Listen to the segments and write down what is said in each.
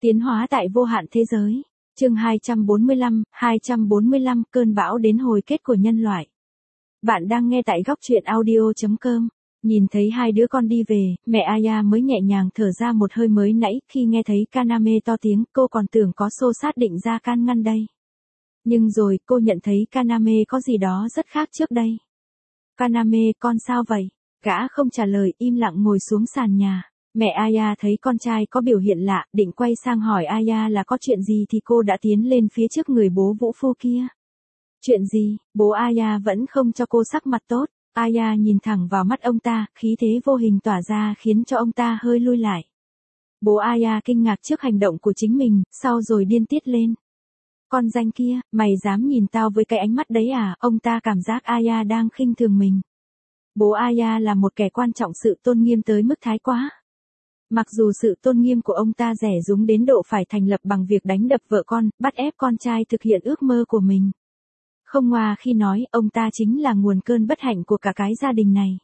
Tiến hóa tại vô hạn thế giới. Chương 245, cơn bão đến hồi kết của nhân loại. Bạn đang nghe tại góc truyện audio.com. Nhìn thấy hai đứa con đi về, mẹ Aya mới nhẹ nhàng thở ra một hơi. Mới nãy khi nghe thấy Kaname to tiếng, cô còn tưởng có xô xát định ra can ngăn đây. Nhưng rồi cô nhận thấy Kaname có gì đó rất khác trước đây. Kaname, con sao vậy? Gã không trả lời, im lặng ngồi xuống sàn nhà. Mẹ Aya thấy con trai có biểu hiện lạ, định quay sang hỏi Aya là có chuyện gì thì cô đã tiến lên phía trước người bố vũ phu kia. Chuyện gì? Bố Aya vẫn không cho cô sắc mặt tốt. Aya nhìn thẳng vào mắt ông ta, khí thế vô hình tỏa ra khiến cho ông ta hơi lui lại. Bố Aya kinh ngạc trước hành động của chính mình, sau rồi điên tiết lên. Con danh kia, mày dám nhìn tao với cái ánh mắt đấy à? Ông ta cảm giác Aya đang khinh thường mình. Bố Aya là một kẻ quan trọng sự tôn nghiêm tới mức thái quá. Mặc dù sự tôn nghiêm của ông ta rẻ rúng đến độ phải thành lập bằng việc đánh đập vợ con, bắt ép con trai thực hiện ước mơ của mình. Không ngoa khi nói ông ta chính là nguồn cơn bất hạnh của cả cái gia đình này.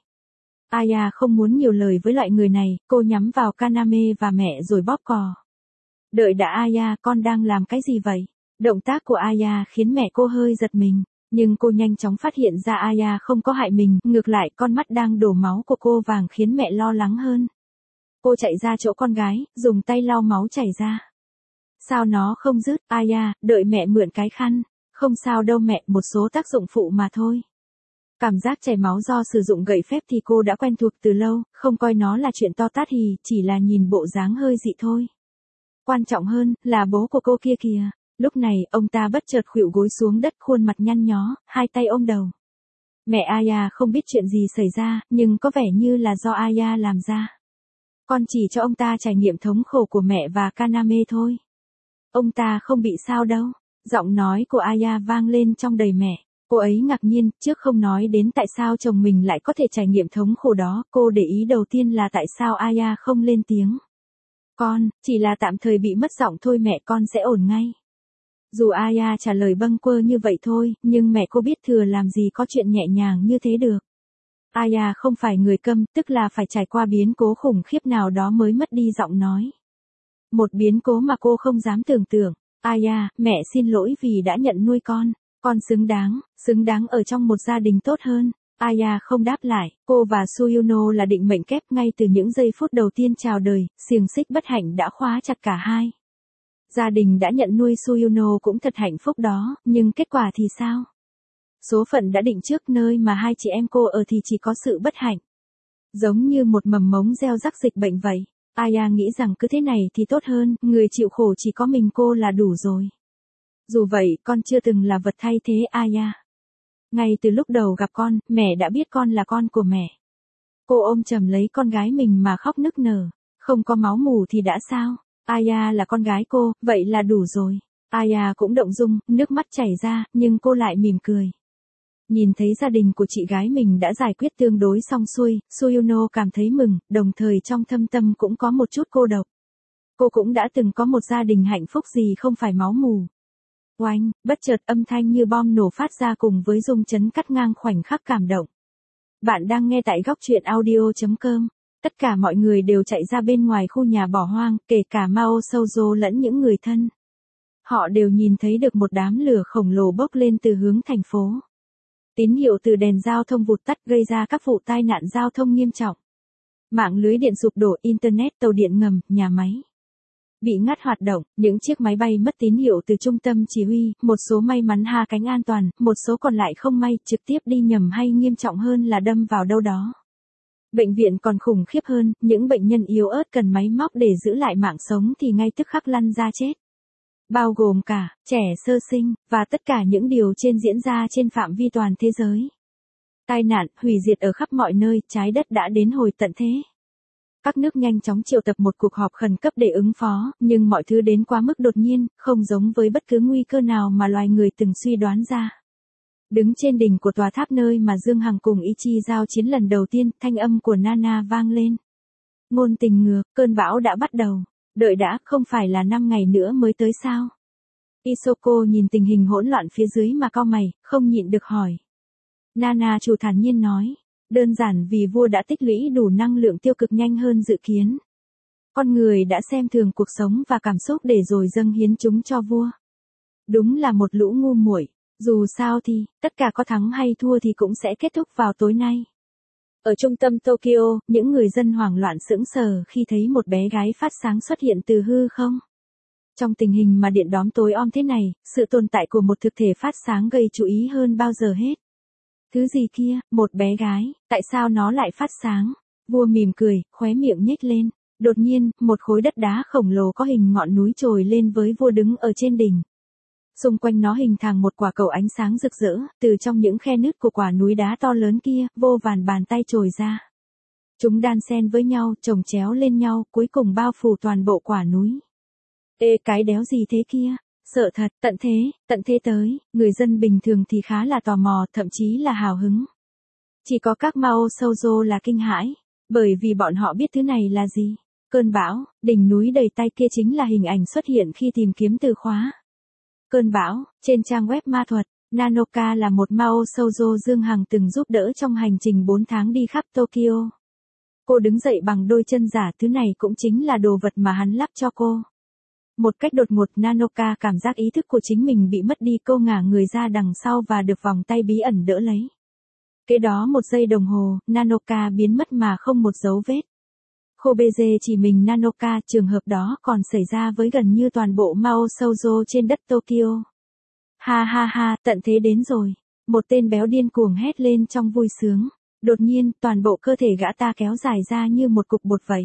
Aya không muốn nhiều lời với loại người này, cô nhắm vào Kaname và mẹ rồi bóp cò. Đợi đã Aya, con đang làm cái gì vậy? Động tác của Aya khiến mẹ cô hơi giật mình. Nhưng cô nhanh chóng phát hiện ra Aya không có hại mình, ngược lại con mắt đang đổ máu của cô vàng khiến mẹ lo lắng hơn. Cô chạy ra chỗ con gái, dùng tay lau máu chảy ra. Sao nó không dứt? Aya, đợi mẹ mượn cái khăn. Không sao đâu mẹ, một số tác dụng phụ mà thôi. Cảm giác chảy máu do sử dụng gậy phép thì cô đã quen thuộc từ lâu, không coi nó là chuyện to tát hì, chỉ là nhìn bộ dáng hơi dị thôi. Quan trọng hơn, là bố của cô kia kìa. Lúc này, ông ta bất chợt khuỵu gối xuống đất, khuôn mặt nhăn nhó, hai tay ôm đầu. Mẹ Aya không biết chuyện gì xảy ra, nhưng có vẻ như là do Aya làm ra. Con chỉ cho ông ta trải nghiệm thống khổ của mẹ và Kaname thôi. Ông ta không bị sao đâu. Giọng nói của Aya vang lên trong đầy mẹ. Cô ấy ngạc nhiên, trước không nói đến tại sao chồng mình lại có thể trải nghiệm thống khổ đó, cô để ý đầu tiên là tại sao Aya không lên tiếng. Con, chỉ là tạm thời bị mất giọng thôi mẹ, con sẽ ổn ngay. Dù Aya trả lời bâng quơ như vậy thôi, nhưng mẹ cô biết thừa làm gì có chuyện nhẹ nhàng như thế được. Aya không phải người câm, tức là phải trải qua biến cố khủng khiếp nào đó mới mất đi giọng nói. Một biến cố mà cô không dám tưởng tượng. Aya, mẹ xin lỗi vì đã nhận nuôi con xứng đáng ở trong một gia đình tốt hơn. Aya không đáp lại, cô và Suyuno là định mệnh kép ngay từ những giây phút đầu tiên chào đời, xiềng xích bất hạnh đã khóa chặt cả hai. Gia đình đã nhận nuôi Suyuno cũng thật hạnh phúc đó, nhưng kết quả thì sao? Số phận đã định trước, nơi mà hai chị em cô ở thì chỉ có sự bất hạnh. Giống như một mầm mống gieo rắc dịch bệnh vậy. Aya nghĩ rằng cứ thế này thì tốt hơn, người chịu khổ chỉ có mình cô là đủ rồi. Dù vậy, con chưa từng là vật thay thế Aya. Ngay từ lúc đầu gặp con, mẹ đã biết con là con của mẹ. Cô ôm chầm lấy con gái mình mà khóc nức nở. Không có máu mủ thì đã sao? Aya là con gái cô, vậy là đủ rồi. Aya cũng động dung, nước mắt chảy ra, nhưng cô lại mỉm cười. Nhìn thấy gia đình của chị gái mình đã giải quyết tương đối xong xuôi, Suyuno cảm thấy mừng, đồng thời trong thâm tâm cũng có một chút cô độc. Cô cũng đã từng có một gia đình hạnh phúc gì không phải máu mù. Oanh, bất chợt âm thanh như bom nổ phát ra cùng với rung chấn cắt ngang khoảnh khắc cảm động. Bạn đang nghe tại góc truyện audio.com. Tất cả mọi người đều chạy ra bên ngoài khu nhà bỏ hoang, kể cả Mao Souzo lẫn những người thân. Họ đều nhìn thấy được một đám lửa khổng lồ bốc lên từ hướng thành phố. Tín hiệu từ đèn giao thông vụt tắt gây ra các vụ tai nạn giao thông nghiêm trọng. Mạng lưới điện sụp đổ, internet, tàu điện ngầm, nhà máy bị ngắt hoạt động, những chiếc máy bay mất tín hiệu từ trung tâm chỉ huy, một số may mắn hạ cánh an toàn, một số còn lại không may, trực tiếp đi nhầm hay nghiêm trọng hơn là đâm vào đâu đó. Bệnh viện còn khủng khiếp hơn, những bệnh nhân yếu ớt cần máy móc để giữ lại mạng sống thì ngay tức khắc lăn ra chết. Bao gồm cả trẻ sơ sinh, và tất cả những điều trên diễn ra trên phạm vi toàn thế giới. Tai nạn, hủy diệt ở khắp mọi nơi, trái đất đã đến hồi tận thế. Các nước nhanh chóng triệu tập một cuộc họp khẩn cấp để ứng phó, nhưng mọi thứ đến quá mức đột nhiên, không giống với bất cứ nguy cơ nào mà loài người từng suy đoán ra. Đứng trên đỉnh của tòa tháp nơi mà Dương Hằng cùng Ichi giao chiến lần đầu tiên, thanh âm của Nana vang lên. Ngôn tình ngược, cơn bão đã bắt đầu. Đợi đã, không phải là 5 ngày nữa mới tới sao? Isoko nhìn tình hình hỗn loạn phía dưới mà cau mày, không nhịn được hỏi. Nana chủ thản nhiên nói. Đơn giản vì vua đã tích lũy đủ năng lượng tiêu cực nhanh hơn dự kiến. Con người đã xem thường cuộc sống và cảm xúc để rồi dâng hiến chúng cho vua. Đúng là một lũ ngu muội. Dù sao thì, tất cả có thắng hay thua thì cũng sẽ kết thúc vào tối nay. Ở trung tâm Tokyo, những người dân hoảng loạn sững sờ khi thấy một bé gái phát sáng xuất hiện từ hư không. Trong tình hình mà điện đóm tối om thế này, sự tồn tại của một thực thể phát sáng gây chú ý hơn bao giờ hết. Thứ gì kia, một bé gái, tại sao nó lại phát sáng? Vua mỉm cười, khóe miệng nhếch lên. Đột nhiên, một khối đất đá khổng lồ có hình ngọn núi trồi lên với vua đứng ở trên đỉnh. Xung quanh nó hình thành một quả cầu ánh sáng rực rỡ, từ trong những khe nứt của quả núi đá to lớn kia, vô vàn bàn tay trồi ra. Chúng đan xen với nhau, chồng chéo lên nhau, cuối cùng bao phủ toàn bộ quả núi. Ê, cái đéo gì thế kia? Sợ thật, tận thế tới, người dân bình thường thì khá là tò mò, thậm chí là hào hứng. Chỉ có các Mao Shoujo là kinh hãi, bởi vì bọn họ biết thứ này là gì. Cơn bão, đỉnh núi đầy tay kia chính là hình ảnh xuất hiện khi tìm kiếm từ khóa. Cơn bão, trên trang web ma thuật, Nanoka là một Mao Shoujo Dương Hằng từng giúp đỡ trong hành trình 4 tháng đi khắp Tokyo. Cô đứng dậy bằng đôi chân giả, thứ này cũng chính là đồ vật mà hắn lắp cho cô. Một cách đột ngột Nanoka cảm giác ý thức của chính mình bị mất đi, cô ngả người ra đằng sau và được vòng tay bí ẩn đỡ lấy. Kế đó 1 giây đồng hồ, Nanoka biến mất mà không một dấu vết. Kobeje chỉ mình Nanoka, trường hợp đó còn xảy ra với gần như toàn bộ Mao Shoujo trên đất Tokyo. Ha ha ha, tận thế đến rồi. Một tên béo điên cuồng hét lên trong vui sướng. Đột nhiên, toàn bộ cơ thể gã ta kéo dài ra như một cục bột vậy.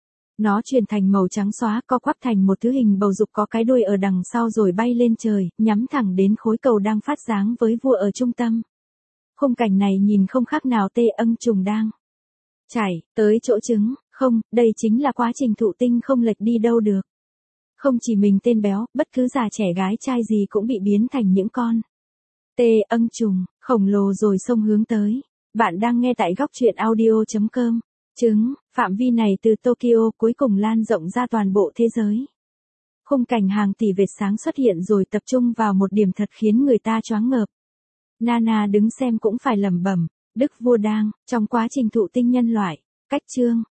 Nó chuyển thành màu trắng xóa, co quắp thành một thứ hình bầu dục có cái đuôi ở đằng sau rồi bay lên trời, nhắm thẳng đến khối cầu đang phát sáng với vua ở trung tâm. Khung cảnh này nhìn không khác nào Tê Ân Trùng đang chảy tới chỗ trứng. Không, đây chính là quá trình thụ tinh không lệch đi đâu được. Không chỉ mình tên béo, bất cứ già trẻ gái trai gì cũng bị biến thành những con Tê Ân Trùng khổng lồ rồi xông hướng tới. Bạn đang nghe tại góc truyện audio.com. Trứng, phạm vi này từ Tokyo cuối cùng lan rộng ra toàn bộ thế giới. Khung cảnh hàng tỷ vệt sáng xuất hiện rồi tập trung vào một điểm thật khiến người ta choáng ngợp. Nana đứng xem cũng phải lẩm bẩm, Đức vua đang trong quá trình thụ tinh nhân loại. Cách chương